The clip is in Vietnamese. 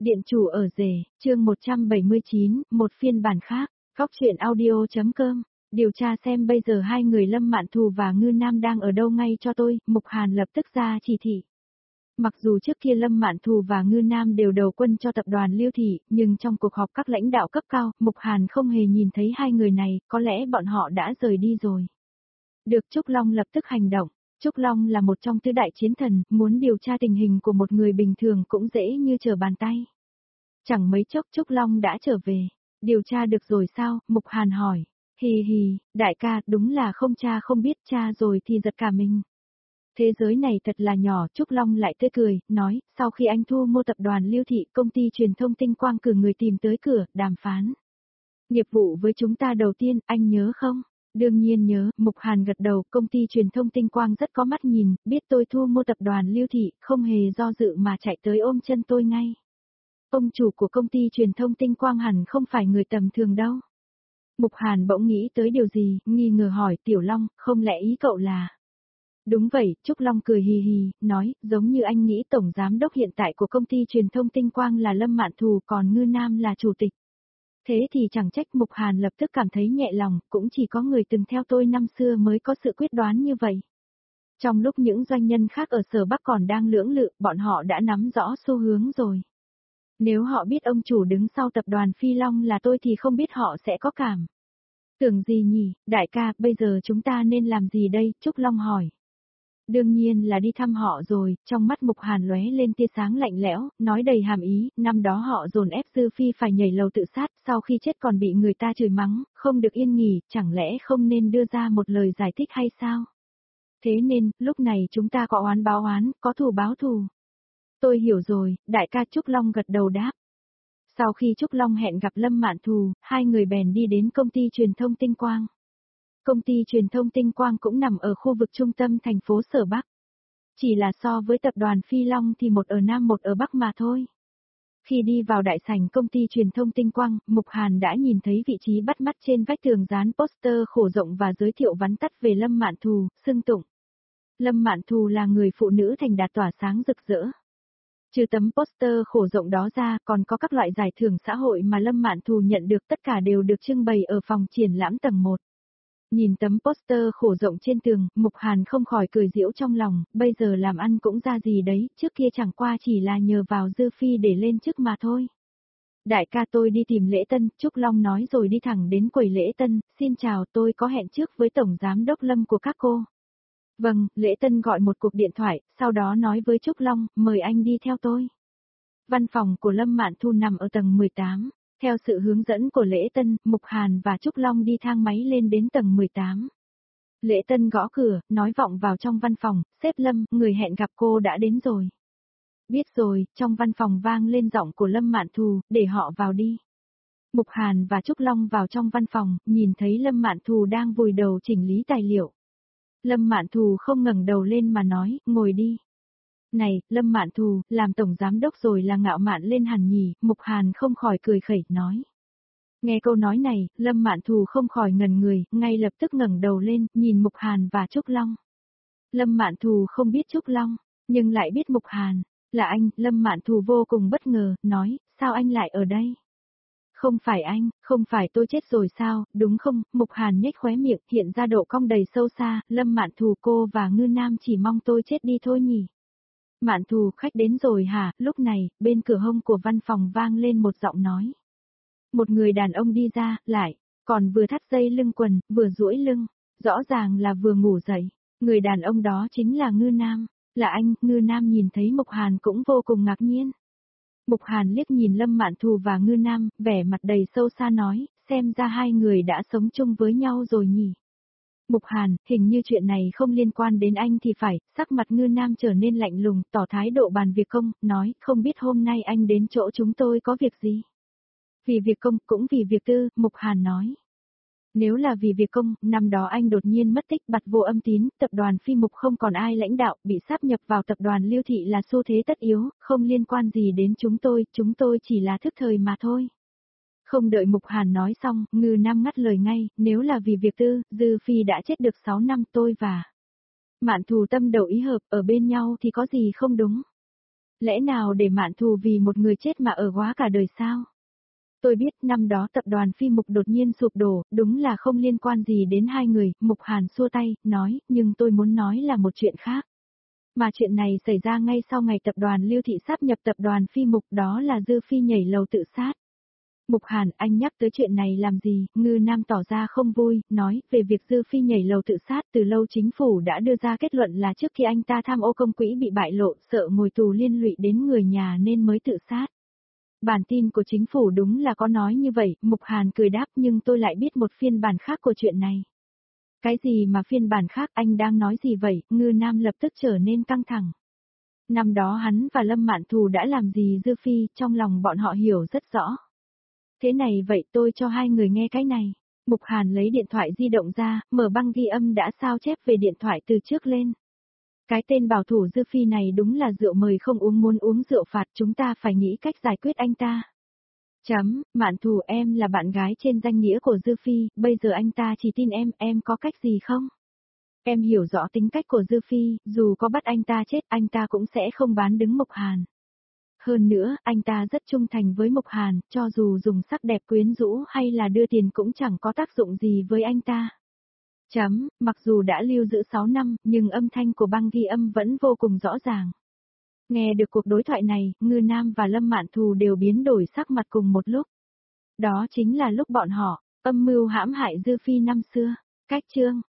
Điện chủ ở rể, chương 179, một phiên bản khác, góc truyện audio.com. Điều tra xem bây giờ hai người Lâm Mạn Thù và Ngư Nam đang ở đâu ngay cho tôi, Mục Hàn lập tức ra chỉ thị. Mặc dù trước kia Lâm Mạn Thù và Ngư Nam đều đầu quân cho tập đoàn Liêu Thị, nhưng trong cuộc họp các lãnh đạo cấp cao, Mục Hàn không hề nhìn thấy hai người này, có lẽ bọn họ đã rời đi rồi. Được Trúc Long lập tức hành động. Trúc Long là một trong tứ đại chiến thần, muốn điều tra tình hình của một người bình thường cũng dễ như trở bàn tay. Chẳng mấy chốc Trúc Long đã trở về. Điều tra được rồi sao? Mục Hàn hỏi. Hì hì, đại ca, đúng là không cha không biết cha rồi thì giật cả mình. Thế giới này thật là nhỏ, Trúc Long lại tươi cười, nói, sau khi anh thu mua tập đoàn Liêu Thị, công ty truyền thông Tinh Quang cử người tìm tới cửa, đàm phán. Nghiệp vụ với chúng ta đầu tiên, anh nhớ không? Đương nhiên nhớ, Mục Hàn gật đầu, công ty truyền thông Tinh Quang rất có mắt nhìn, biết tôi thu mua tập đoàn Liêu Thị, không hề do dự mà chạy tới ôm chân tôi ngay. Ông chủ của công ty truyền thông Tinh Quang hẳn không phải người tầm thường đâu. Mục Hàn bỗng nghĩ tới điều gì, nghi ngờ hỏi Tiểu Long, không lẽ ý cậu là... Đúng vậy, Trúc Long cười hì hì, nói, giống như anh nghĩ tổng giám đốc hiện tại của công ty truyền thông Tinh Quang là Lâm Mạn Thù còn Ngư Nam là chủ tịch. Thế thì chẳng trách Mục Hàn lập tức cảm thấy nhẹ lòng, cũng chỉ có người từng theo tôi năm xưa mới có sự quyết đoán như vậy. Trong lúc những doanh nhân khác ở Sở Bắc còn đang lưỡng lự, bọn họ đã nắm rõ xu hướng rồi. Nếu họ biết ông chủ đứng sau tập đoàn Phi Long là tôi thì không biết họ sẽ có cảm. Tưởng gì nhỉ, đại ca, bây giờ chúng ta nên làm gì đây, Trúc Long hỏi. Đương nhiên là đi thăm họ rồi, trong mắt Mục Hàn lóe lên tia sáng lạnh lẽo, nói đầy hàm ý, năm đó họ dồn ép Dư Phi phải nhảy lầu tự sát, sau khi chết còn bị người ta chửi mắng, không được yên nghỉ, chẳng lẽ không nên đưa ra một lời giải thích hay sao? Thế nên, lúc này chúng ta có oán báo oán, có thù báo thù. Tôi hiểu rồi, đại ca Trúc Long gật đầu đáp. Sau khi Trúc Long hẹn gặp Lâm Mạn Thù, hai người bèn đi đến công ty truyền thông Tinh Quang. Công ty truyền thông Tinh Quang cũng nằm ở khu vực trung tâm thành phố Sở Bắc. Chỉ là so với tập đoàn Phi Long thì một ở Nam một ở Bắc mà thôi. Khi đi vào đại sảnh công ty truyền thông Tinh Quang, Mục Hàn đã nhìn thấy vị trí bắt mắt trên vách tường dán poster khổ rộng và giới thiệu vắn tắt về Lâm Mạn Thù, xưng tụng. Lâm Mạn Thù là người phụ nữ thành đạt tỏa sáng rực rỡ. Trừ tấm poster khổ rộng đó ra, còn có các loại giải thưởng xã hội mà Lâm Mạn Thù nhận được, tất cả đều được trưng bày ở phòng triển lãm tầng 1. Nhìn tấm poster khổ rộng trên tường, Mục Hàn không khỏi cười giễu trong lòng, bây giờ làm ăn cũng ra gì đấy, trước kia chẳng qua chỉ là nhờ vào Dư Phi để lên chức mà thôi. Đại ca, tôi đi tìm lễ tân, Trúc Long nói rồi đi thẳng đến quầy lễ tân, xin chào, tôi có hẹn trước với Tổng Giám đốc Lâm của các cô. Vâng, lễ tân gọi một cuộc điện thoại, sau đó nói với Trúc Long, mời anh đi theo tôi. Văn phòng của Lâm Mạn Thu nằm ở tầng 18. Theo sự hướng dẫn của Lễ Tân, Mục Hàn và Trúc Long đi thang máy lên đến tầng 18. Lễ Tân gõ cửa, nói vọng vào trong văn phòng, sếp Lâm, người hẹn gặp cô đã đến rồi. Biết rồi, trong văn phòng vang lên giọng của Lâm Mạn Thù, để họ vào đi. Mục Hàn và Trúc Long vào trong văn phòng, nhìn thấy Lâm Mạn Thù đang vùi đầu chỉnh lý tài liệu. Lâm Mạn Thù không ngẩng đầu lên mà nói, ngồi đi. Này, Lâm Mạn Thù, làm tổng giám đốc rồi là ngạo mạn lên hẳn nhỉ, Mục Hàn không khỏi cười khẩy, nói. Nghe câu nói này, Lâm Mạn Thù không khỏi ngẩn người, ngay lập tức ngẩng đầu lên, nhìn Mục Hàn và Trúc Long. Lâm Mạn Thù không biết Trúc Long, nhưng lại biết Mục Hàn, là anh, Lâm Mạn Thù vô cùng bất ngờ, nói, sao anh lại ở đây? Không phải anh, không phải tôi chết rồi sao, đúng không? Mục Hàn nhếch khóe miệng, hiện ra độ cong đầy sâu xa, Lâm Mạn Thù, cô và Ngư Nam chỉ mong tôi chết đi thôi nhỉ? Mạn Thù, khách đến rồi hả? Lúc này, bên cửa hông của văn phòng vang lên một giọng nói. Một người đàn ông đi ra, lại, còn vừa thắt dây lưng quần, vừa duỗi lưng, rõ ràng là vừa ngủ dậy. Người đàn ông đó chính là Ngư Nam. Là anh, Ngư Nam nhìn thấy Mục Hàn cũng vô cùng ngạc nhiên. Mục Hàn liếc nhìn Lâm Mạn Thù và Ngư Nam, vẻ mặt đầy sâu xa nói, xem ra hai người đã sống chung với nhau rồi nhỉ. Mục Hàn, hình như chuyện này không liên quan đến anh thì phải, sắc mặt Ngư Nam trở nên lạnh lùng, tỏ thái độ bàn việc công, nói, không biết hôm nay anh đến chỗ chúng tôi có việc gì. Vì việc công, cũng vì việc tư, Mục Hàn nói. Nếu là vì việc công, năm đó anh đột nhiên mất tích bặt vô âm tín, tập đoàn Phi Mục không còn ai lãnh đạo, bị sáp nhập vào tập đoàn Liêu Thị là xu thế tất yếu, không liên quan gì đến chúng tôi chỉ là thức thời mà thôi. Không đợi Mục Hàn nói xong, Ngư Nam ngắt lời ngay, nếu là vì việc tư, Dư Phi đã chết được 6 năm tôi và Mạn Thù tâm đầu ý hợp, ở bên nhau thì có gì không đúng. Lẽ nào để Mạn Thù vì một người chết mà ở quá cả đời sao? Tôi biết năm đó tập đoàn Phi Mục đột nhiên sụp đổ, đúng là không liên quan gì đến hai người, Mục Hàn xua tay, nói, nhưng tôi muốn nói là một chuyện khác. Mà chuyện này xảy ra ngay sau ngày tập đoàn Lưu Thị sáp nhập tập đoàn Phi Mục, đó là Dư Phi nhảy lầu tự sát. Mục Hàn, anh nhắc tới chuyện này làm gì? Ngư Nam tỏ ra không vui, nói, về việc Dư Phi nhảy lầu tự sát, từ lâu chính phủ đã đưa ra kết luận là trước khi anh ta tham ô công quỹ bị bại lộ, sợ ngồi tù liên lụy đến người nhà nên mới tự sát. Bản tin của chính phủ đúng là có nói như vậy, Mục Hàn cười đáp, nhưng tôi lại biết một phiên bản khác của chuyện này. Cái gì mà phiên bản khác, anh đang nói gì vậy? Ngư Nam lập tức trở nên căng thẳng. Năm đó hắn và Lâm Mạn Thù đã làm gì Dư Phi, trong lòng bọn họ hiểu rất rõ. Thế này vậy tôi cho hai người nghe cái này. Mục Hàn lấy điện thoại di động ra, mở băng ghi âm đã sao chép về điện thoại từ trước lên. Cái tên bảo thủ Dư Phi này đúng là rượu mời không uống, muốn uống rượu phạt, chúng ta phải nghĩ cách giải quyết anh ta. Mạn Thù, em là bạn gái trên danh nghĩa của Dư Phi, bây giờ anh ta chỉ tin em có cách gì không? Em hiểu rõ tính cách của Dư Phi, dù có bắt anh ta chết, anh ta cũng sẽ không bán đứng Mục Hàn. Hơn nữa, anh ta rất trung thành với Mục Hàn, cho dù dùng sắc đẹp quyến rũ hay là đưa tiền cũng chẳng có tác dụng gì với anh ta. Mặc dù đã lưu giữ 6 năm, nhưng âm thanh của băng ghi âm vẫn vô cùng rõ ràng. Nghe được cuộc đối thoại này, Ngư Nam và Lâm Mạn Thù đều biến đổi sắc mặt cùng một lúc. Đó chính là lúc bọn họ, âm mưu hãm hại Dư Phi năm xưa. Cách chương